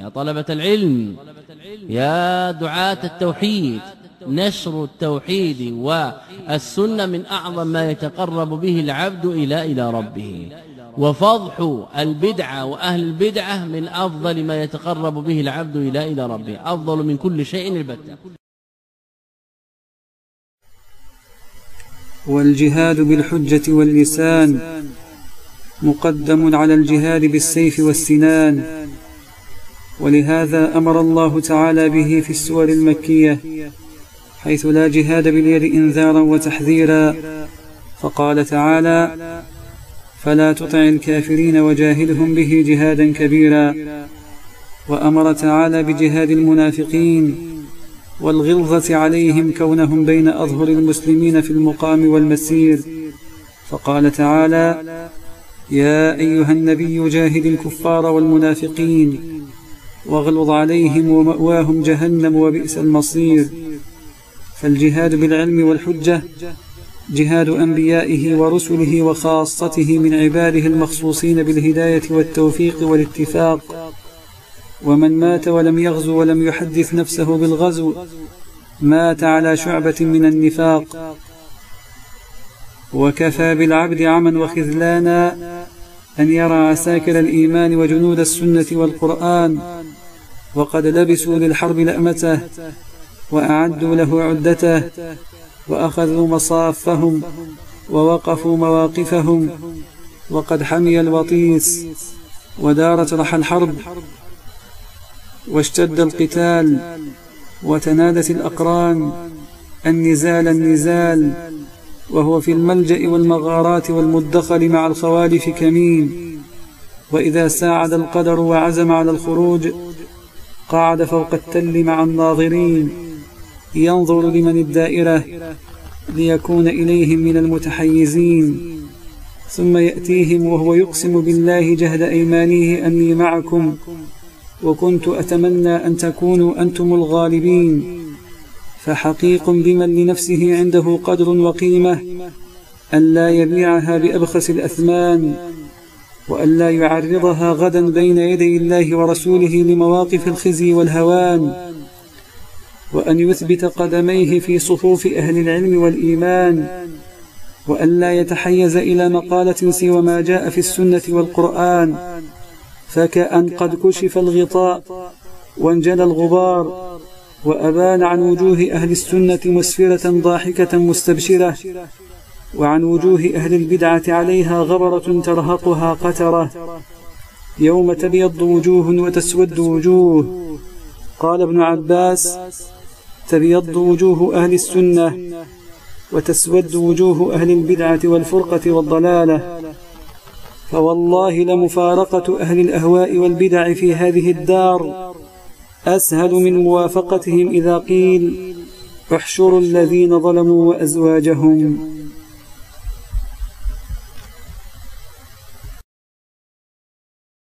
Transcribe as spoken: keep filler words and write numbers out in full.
يا طلبة العلم، يا دعاة التوحيد، نشر التوحيد والسنة من أعظم ما يتقرب به العبد إلى إلى ربه، وفضح البدعة وأهل البدعة من أفضل ما يتقرب به العبد إلى إلى ربه، أفضل من كل شيء البتة. والجهاد بالحجة واللسان مقدم على الجهاد بالسيف والسنان، ولهذا أمر الله تعالى به في السور المكية، حيث لا جهاد باليد إنذارا وتحذيرا، فقال تعالى: فلا تطع الكافرين وجاهدهم به جهادا كبيرا. وأمر تعالى بجهاد المنافقين والغلظة عليهم كونهم بين أظهر المسلمين في المقام والمسير، فقال تعالى: يا أيها النبي جاهد الكفار والمنافقين واغلظ عليهم ومأواهم جهنم وبئس المصير. فالجهاد بالعلم والحجة جهاد أنبيائه ورسله وخاصته من عباده المخصوصين بالهداية والتوفيق والاتفاق، ومن مات ولم يغزو ولم يحدث نفسه بالغزو مات على شعبة من النفاق. وكفى بالعبد عما وخذلانا أن يرى عساكر الإيمان وجنود السنة والقرآن وقد لبسوا للحرب لأمته وأعدوا له عدته وأخذوا مصافهم ووقفوا مواقفهم، وقد حمي الوطيس ودارت رحى الحرب واشتد القتال وتنادت الأقران النزال النزال، وهو في الملجأ والمغارات والمدخل مع الخوالف كمين. وإذا ساعد القدر وعزم على الخروج قعد فوق التل مع الناظرين ينظر لمن الدائرة ليكون إليهم من المتحيزين، ثم يأتيهم وهو يقسم بالله جهد أيمانه أني معكم وكنت أتمنى أن تكونوا أنتم الغالبين. فحقيق بمن لنفسه عنده قدر وقيمة ألا يبيعها بأبخس الأثمان، وألا يعرضها غدا بين يدي الله ورسوله لمواقف الخزي والهوان، وأن يثبت قدميه في صفوف أهل العلم والإيمان، وألا يتحيز إلى مقالة سوى ما جاء في السنة والقرآن، فكأن قد كشف الغطاء وانجلى الغبار وأبان عن وجوه أهل السنة مسفرة ضاحكة مستبشرة، وعن وجوه أهل البدعة عليها غبرة ترهقها قترة، يوم تبيض وجوه وتسود وجوه. قال ابن عباس: تبيض وجوه أهل السنة وتسود وجوه أهل البدعة والفرقة والضلالة. فوالله لمفارقة أهل الأهواء والبدع في هذه الدار أسهل من موافقتهم إذا قيل احشروا الذين ظلموا وأزواجهم.